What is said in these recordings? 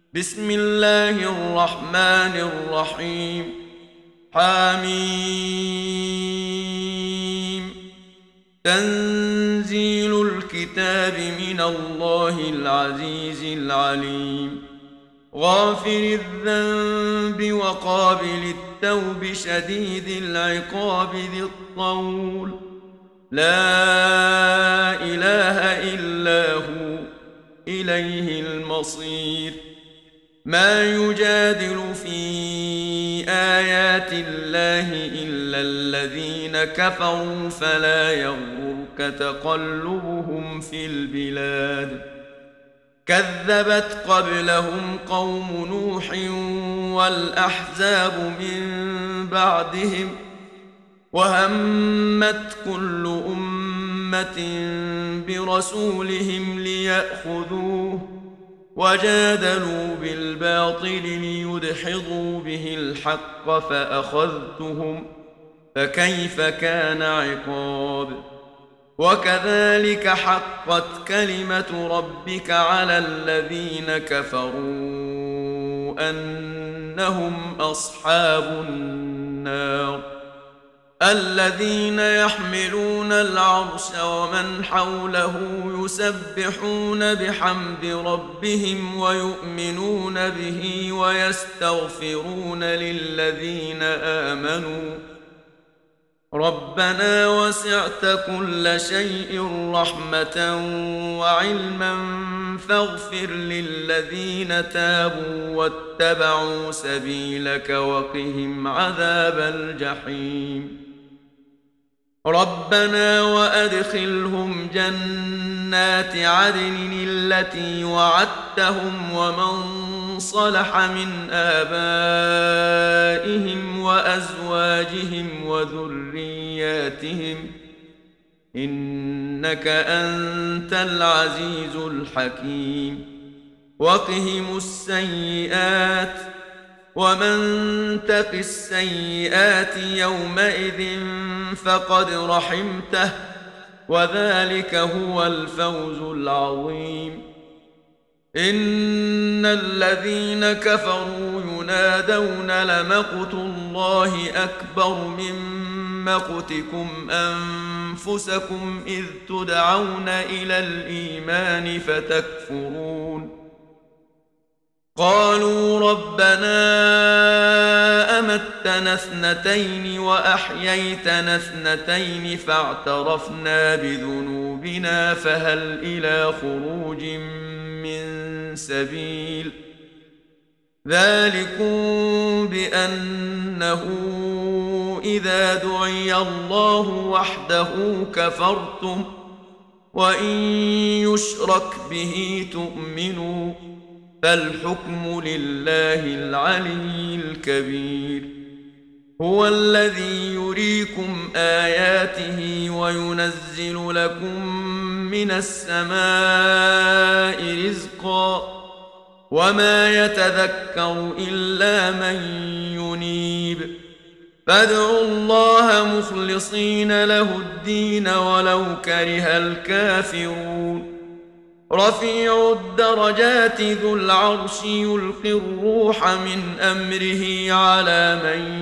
بسم الله الرحمن الرحيم. حميم. تنزيل الكتاب من الله العزيز العليم. غافر الذنب وقابل التوب شديد العقاب ذي الطول. لا إله إلا هو إليه المصير. ما يجادل في آيات الله إلا الذين كفروا فلا يغرك تقلبهم في البلاد. كذبت قبلهم قوم نوح والأحزاب من بعدهم وهمت كل أمة برسولهم ليأخذوه وجادلوا بالباطل ليدحضوا به الحق فأخذتهم فكيف كان عقاب. وكذلك حقت كلمة ربك على الذين كفروا أنهم أصحاب النار. الذين يحملون العرش ومن حوله يسبحون بحمد ربهم ويؤمنون به ويستغفرون للذين آمنوا ربنا وسعت كل شيء رحمة وعلما فاغفر للذين تابوا واتبعوا سبيلك وقهم عذاب الجحيم. ربنا وأدخلهم جنات عدن التي وعدتهم ومن صلح من آبائهم وأزواجهم وذرياتهم إنك أنت العزيز الحكيم. وقهم السيئات ومن تق السيئات يومئذ فقد رحمته وذلك هو الفوز العظيم. إن الذين كفروا ينادون لمقت الله أكبر من مقتكم أنفسكم إذ تدعون إلى الإيمان فتكفرون. قالوا ربنا أمتنا اثنتين وأحييتنا اثنتين فاعترفنا بذنوبنا فهل إلى خروج من سبيل. ذلكم بأنه إذا دعي الله وحده كفرتم وإن يشرك به تؤمنوا فالحكم لله العلي الكبير. هو الذي يريكم آياته وينزل لكم من السماء رزقا وما يتذكر إلا من ينيب. فادعوا الله مخلصين له الدين ولو كره الكافرون. رفيع الدرجات ذو العرش يلقي الروح من أمره على من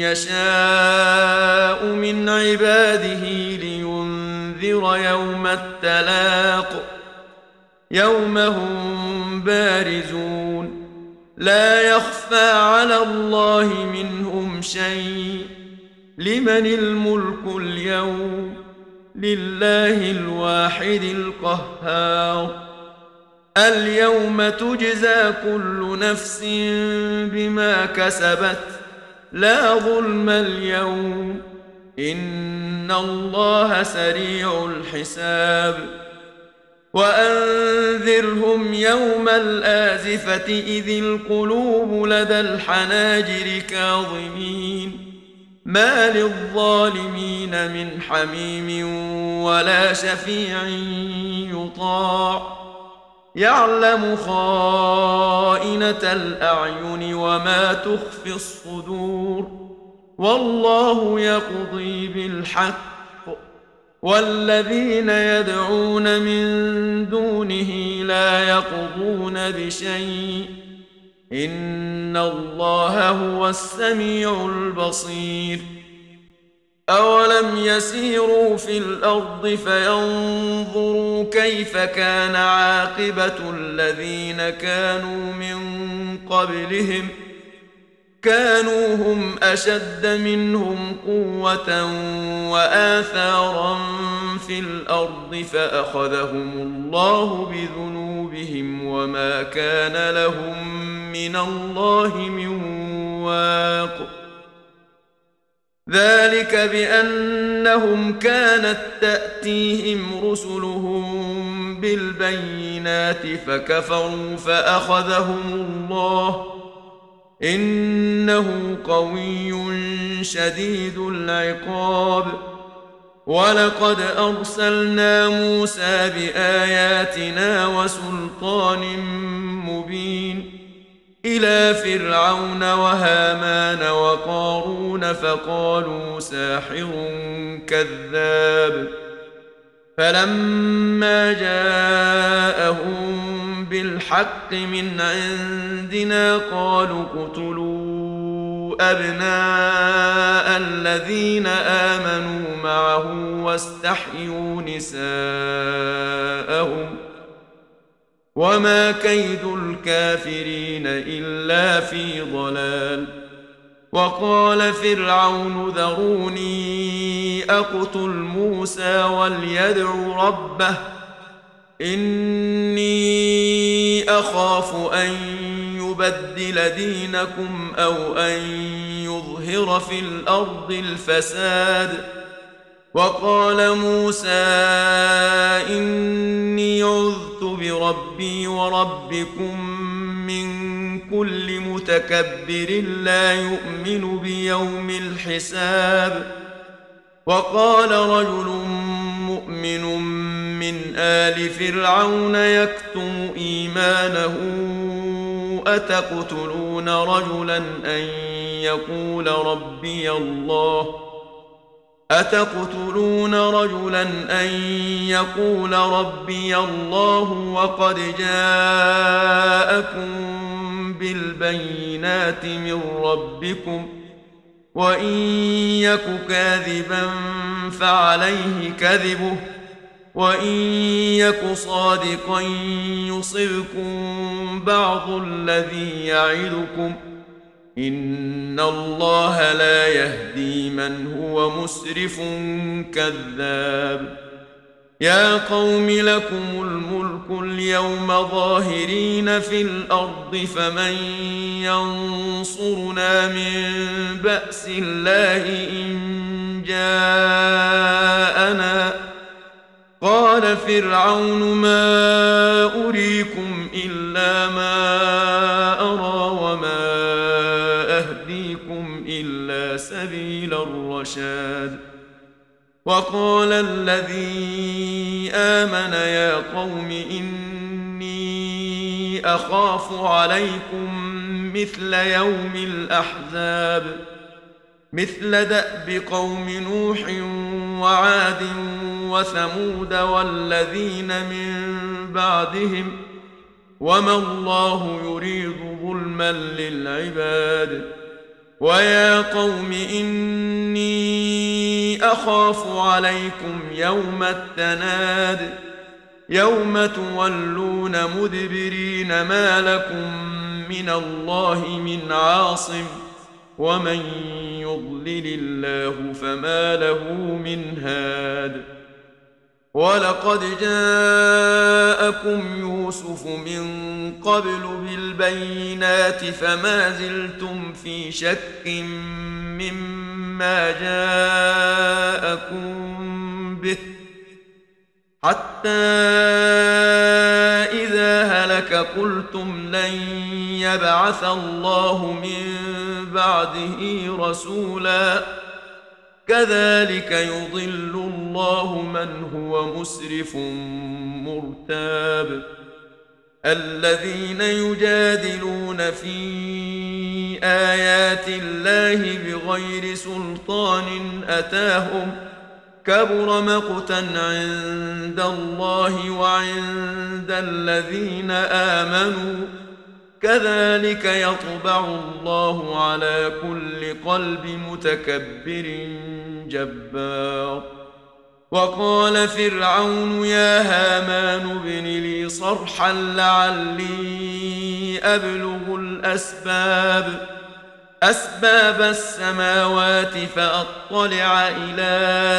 يشاء من عباده لينذر يوم التلاق يوم هم بارزون لا يخفى على الله منهم شيء. لمن الملك اليوم لله الواحد القهار. اليوم تجزى كل نفس بما كسبت لا ظلم اليوم إن الله سريع الحساب. وأنذرهم يوم الآزفة إذ القلوب لدى الحناجر كاظمين ما للظالمين من حميم ولا شفيع يطاع. يعلم خائنة الأعين وما تخفي الصدور والله يقضي بالحق والذين يدعون من دونه لا يقضون بشيء إن الله هو السميع البصير. أولم يسيروا في الأرض فينظروا كيف كان عاقبة الذين كانوا من قبلهم كانوا هم أشد منهم قوة وآثارا في الأرض فأخذهم الله بذنوبهم وما كان لهم من الله من واق. ذلك بأنهم كانت تأتيهم رسلهم بالبينات فكفروا فأخذهم الله إنه قوي شديد العقاب. ولقد أرسلنا موسى بآياتنا وسلطان مبين إلى فرعون وهامان وقارون فقالوا ساحر كذاب. فلما جاءهم بالحق من عندنا قالوا اقتلوا أبناء الذين آمنوا معه واستحيوا نساءهم وما كيد الكافرين إلا في ضلال. وقال فرعون ذروني أقتل موسى وليدع ربه إني أخاف أن يبدل دينكم أو أن يظهر في الأرض الفساد. وقال موسى إني عذت بربي وربكم من كل متكبر لا يؤمن بيوم الحساب. وقال رجل مؤمن من آل فرعون يكتم إيمانه أتقتلون رجلا أن يقول ربي الله وقد جاءكم بالبينات من ربكم وإن يك كاذبا فعليه كذبه وإن يك صادقا يصبكم بعض الذي يعدكم إن الله لا يهدي من هو مسرف كذاب. يا قوم لكم الملك اليوم ظاهرين في الأرض فمن ينصرنا من بأس الله إن جاءنا. قال فرعون ما أريكم إلا ما أرى وما أهديكم إلا سبيل الرشاد. وقال الذي آمن يا قوم إني أخاف عليكم مثل يوم الأحزاب مثل دأب قوم نوح وعاد وثمود والذين من بعدهم وما الله يريد ظلما للعباد. ويا قوم إني أخاف عليكم يوم التناد يوم تولون مدبرين ما لكم من الله من عاصم ومن يضلل الله فما له من هاد. ولقد جاءكم يوسف من قبل بالبينات فما زلتم في شك مما جاءكم به حتى إذا هلك قلتم لن يبعث الله من بعده رسولا كذلك يضل الله من هو مسرف مرتاب. الذين يجادلون في آيات الله بغير سلطان أتاهم كبر مقتا عند الله وعند الذين آمنوا كذلك يطبع الله على كل قلب متكبر جبار. وقال فرعون يا هامان ابن لي صرحا لعلي أبلغ أسباب السماوات فأطلع إلى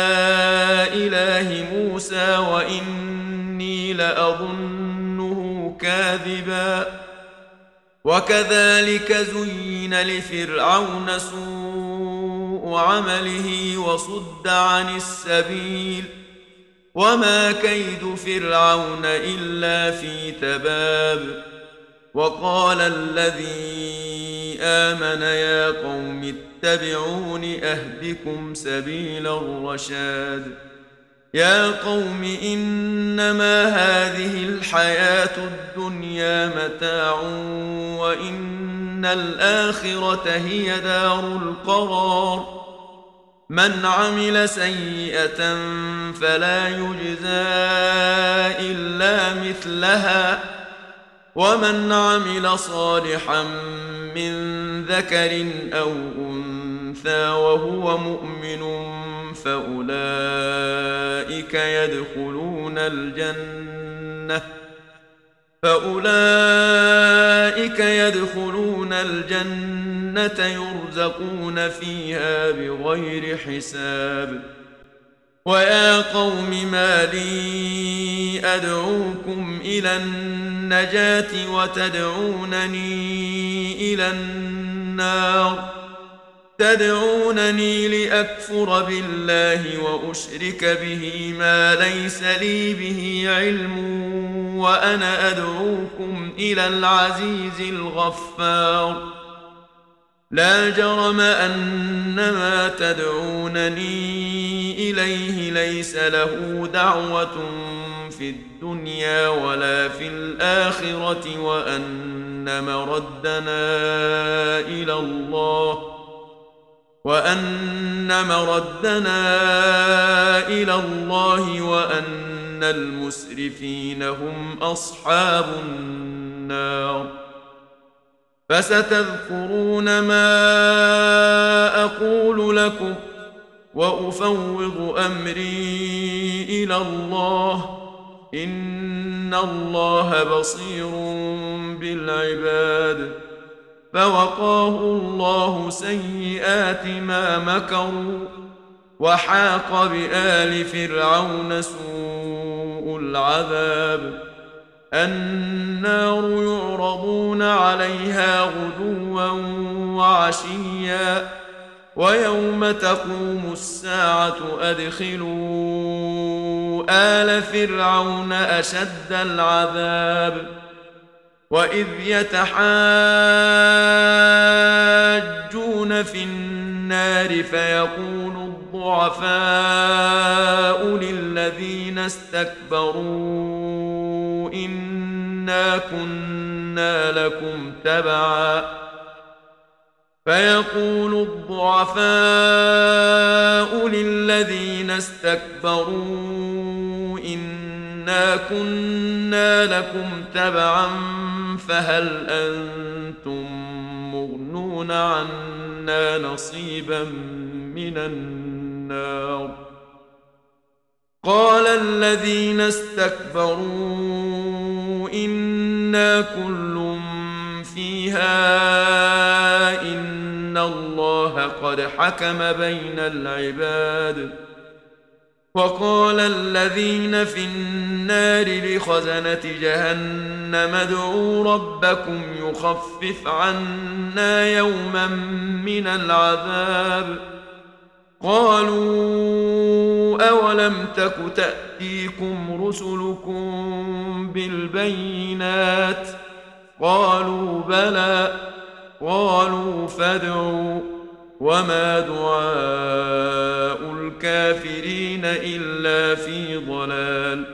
إله موسى وإني لأظنه كاذبا. وكذلك زين لفرعون سوء عمله وصد عن السبيل وما كيد فرعون إلا في تباب. وقال الذي آمن يا قوم اتبعون أهدكم سبيل الرشاد. يا قوم إنما هذه الحياة الدنيا متاع وإن الآخرة هي دار القرار. من عمل سيئة فلا يجزى إلا مثلها ومن عمل صالحا من ذكر أو أنثى وهو مؤمن فأولئك يدخلون الجنة يرزقون فيها بغير حساب. ويا قوم ما لي أدعوكم إلى النجاة وتدعونني إلى النار. تدعونني لأكفر بالله وأشرك به ما ليس لي به علم وأنا أدعوكم إلى العزيز الغفار. لا جرم أن ما تدعونني إليه ليس له دعوة في الدنيا ولا في الآخرة وأن مردنا إلى الله وأن المسرفين هم أصحاب النار. فستذكرون ما أقول لكم وأفوض أمري إلى الله إن الله بصير بالعباد. فوقاه الله سيئات ما مكروا وحاق بآل فرعون سوء العذاب. النار يعرضون عليها غدوا وعشيا ويوم تقوم الساعة أدخلوا آل فرعون أشد العذاب. وإذ يتحاجون في النار فيقول الضعفاء للذين استكبروا إنا كنا لكم تبعا فهل أنتم مغنون عنا نصيبا من النار. قال الذين استكبروا إنا كل فيها إن الله قد حكم بين العباد. وقال الذين في النار لخزنة جهنم ادعوا ربكم يخفف عنا يوما من العذاب. قالوا أولم تك تأتيكم رسلكم بالبينات قالوا بلى. قالوا فادعوا وما دعاء الكافرين إلا في ضلال.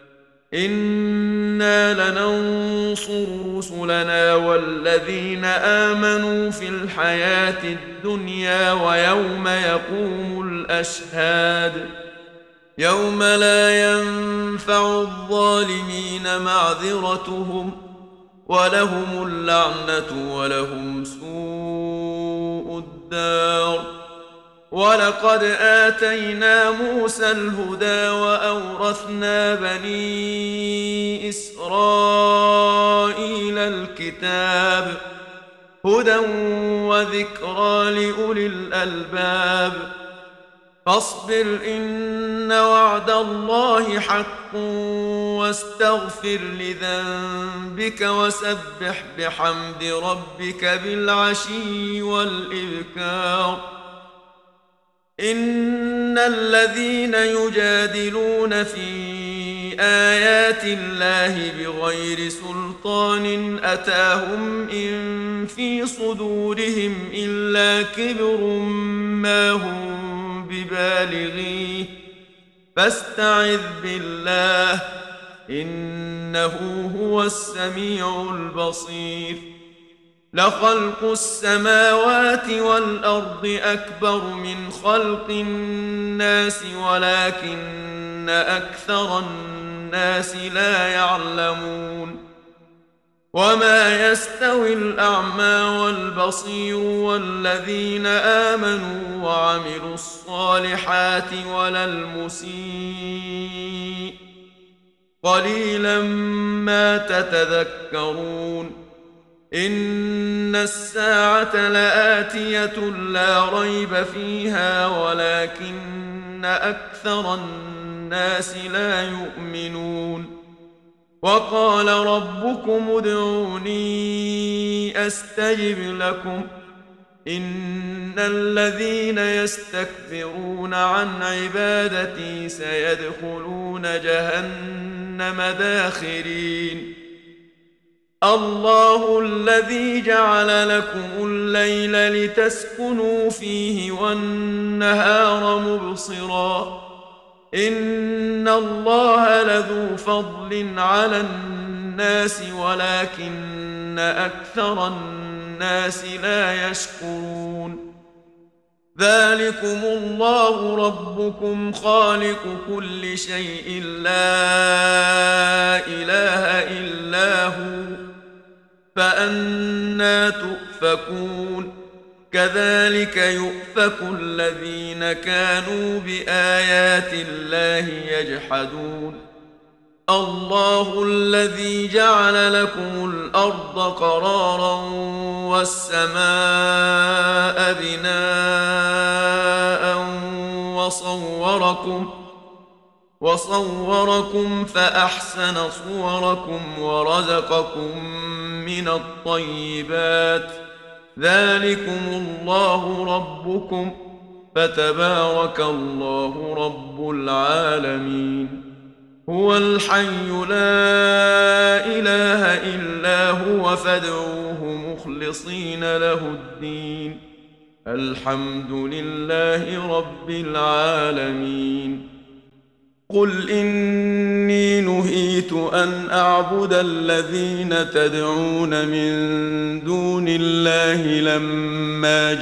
إنا لننصر رسلنا والذين آمنوا في الحياة الدنيا ويوم يقوم الأشهاد. يوم لا ينفع الظالمين معذرتهم ولهم اللعنة ولهم سوء الدار. ولقد آتينا موسى الهدى وأورثنا بني إسرائيل الكتاب هدى وذكرى لأولي الألباب. فاصبر إن وعد الله حق واستغفر لذنبك وسبح بحمد ربك بالعشي والإبكار. إن الذين يجادلون في آيات الله بغير سلطان أتاهم إن في صدورهم إلا كبر ما هم ببالغيه فاستعذ بالله إنه هو السميع البصير. لخلق السماوات والأرض أكبر من خلق الناس ولكن أكثر الناس لا يعلمون. وما يستوي الأعمى والبصير والذين آمنوا وعملوا الصالحات ولا المسيء قليلا ما تتذكرون. إن الساعة لآتية لا ريب فيها ولكن أكثر الناس لا يؤمنون. وقال ربكم ادعوني أستجب لكم إن الذين يستكبرون عن عبادتي سيدخلون جهنم داخرين. الله الذي جعل لكم الليل لتسكنوا فيه والنهار مبصرا إن الله لذو فضل على الناس ولكن أكثر الناس لا يشكرون. ذلكم الله ربكم خالق كل شيء لا إله إلا هو فأنى تؤفكون. كذلك يؤفك الذين كانوا بآيات الله يجحدون. الله الذي جعل لكم الأرض قرارا والسماء بناء وصوركم فأحسن صوركم ورزقكم من الطيبات. ذلكم الله ربكم فتبارك الله رب العالمين. هو الحي لا إله إلا هو فادعوه مخلصين له الدين الحمد لله رب العالمين. قل إني نهيت أن أعبد الذين تدعون من دون الله لما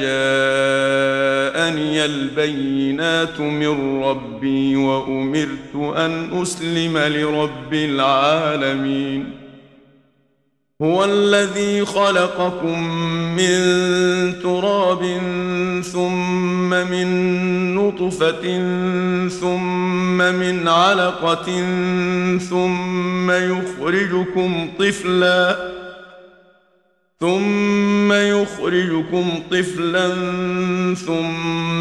جاءني البينات من ربي وأمرت أن أسلم لرب العالمين. هو الذي خلقكم من تراب ثم من نطفة ثم من علقة ثم يخرجكم طفلا ثم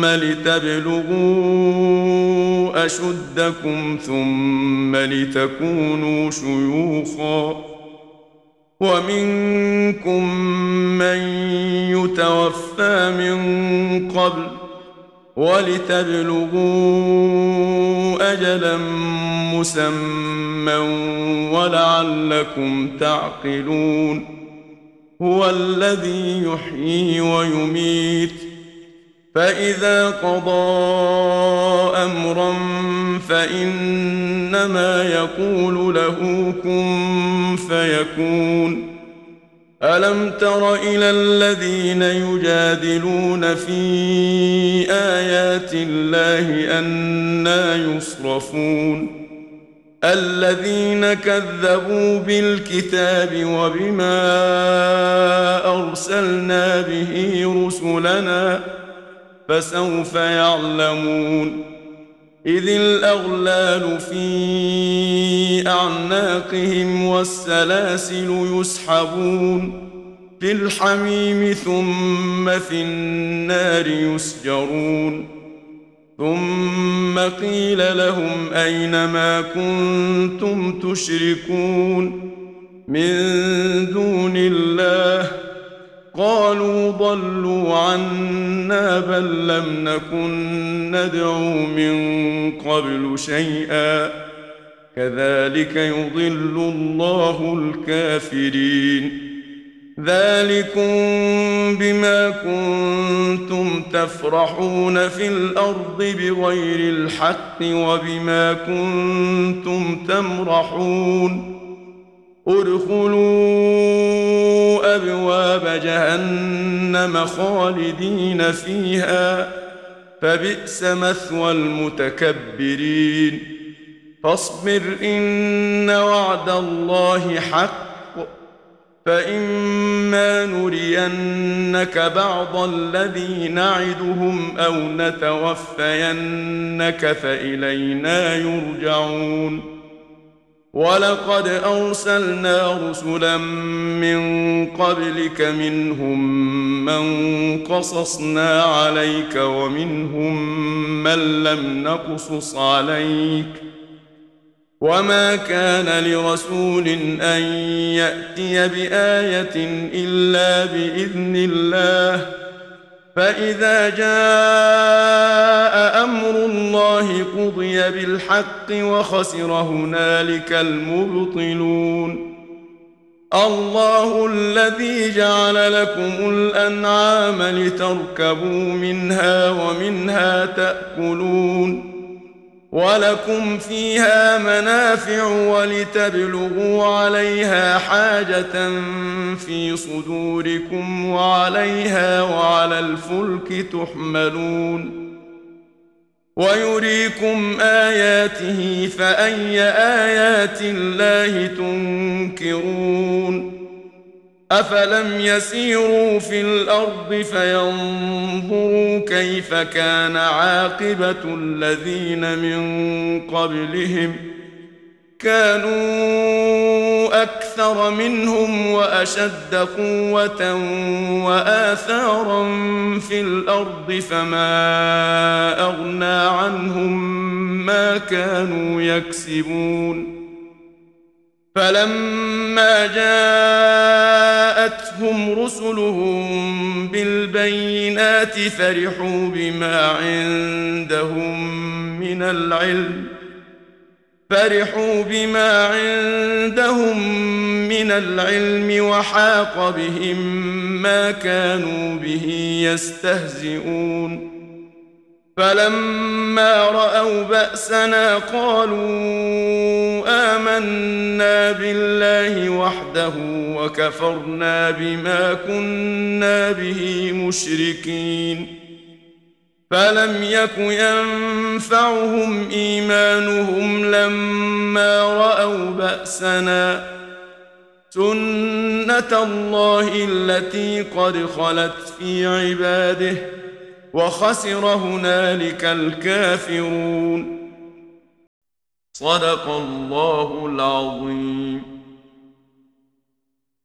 لتبلغوا أشدكم ثم لتكونوا شيوخا ومنكم من يتوفى من قبل ولتبلغوا أجلا مسمى ولعلكم تعقلون. هو الذي يحيي ويميت فإذا قضى أمرا فإنما يقول له كن فيكون. ألم تر إلى الذين يجادلون في آيات الله أنى يصرفون الذين كذبوا بالكتاب وبما أرسلنا به رسلنا فسوف يعلمون إذ الأغلال في أعناقهم والسلاسل يسحبون في الحميم ثم في النار يسجرون ثم قيل لهم أين ما كنتم تشركون من دون الله قالوا ضلوا عنا بل لم نكن ندعو من قبل شيئا كذلك يضل الله الكافرين ذلكم بما كنتم تفرحون في الأرض بغير الحق وبما كنتم تمرحون ادخلوا أبواب جهنم خالدين فيها فبئس مثوى المتكبرين فاصبر إن وعد الله حق فإما نرينك بعض الذي نعدهم أو نتوفينك فإلينا يرجعون ولقد أرسلنا رسلا من قبلك منهم من قصصنا عليك ومنهم من لم نقصص عليك وما كان لرسول أن يأتي بآية إلا بإذن الله فإذا جاء أمر الله قضي بالحق وخسر هنالك المبطلون الله الذي جعل لكم الأنعام لتركبوا منها ومنها تأكلون ولكم فيها منافع ولتبلغوا عليها حاجة في صدوركم وعليها وعلى الفلك تحملون ويريكم آياته فأي آيات الله تنكرون أفلم يسيروا في الأرض فينظروا كيف كان عاقبة الذين من قبلهم كانوا أكثر منهم وأشد قوة وآثارا في الأرض فما أغنى عنهم ما كانوا يكسبون فلما جاءتهم رسلهم بالبينات فرحوا بما عندهم من العلم وحاق بهم ما كانوا به يستهزئون فلما رأوا بأسنا قالوا آمنا بالله وحده وكفرنا بما كنا به مشركين فلم يك ينفعهم إيمانهم لما رأوا بأسنا سنة الله التي قد خلت في عباده وخسر هنالك الكافرون صدق الله العظيم.